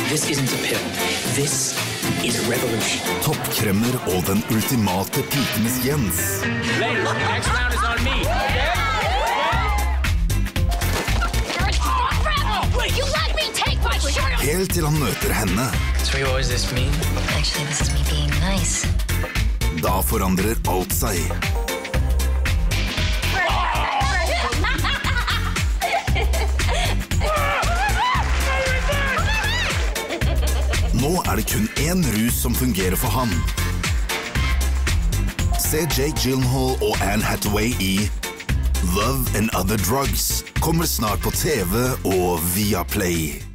This isn't a pill. This is a revolution. Toppkremmer og den ultimate pikenes Jens. Ladies, the next round is on me. You let me take my shirt off! Helt til han møter henne. So you always this mean? Actually, this is me being nice. Da forandrer alt seg. Nå det kun en rus som fungerer for han. Se Jake Gyllenhaal og Anne Hathaway i Love and Other Drugs. Kommer snart på TV og via Play.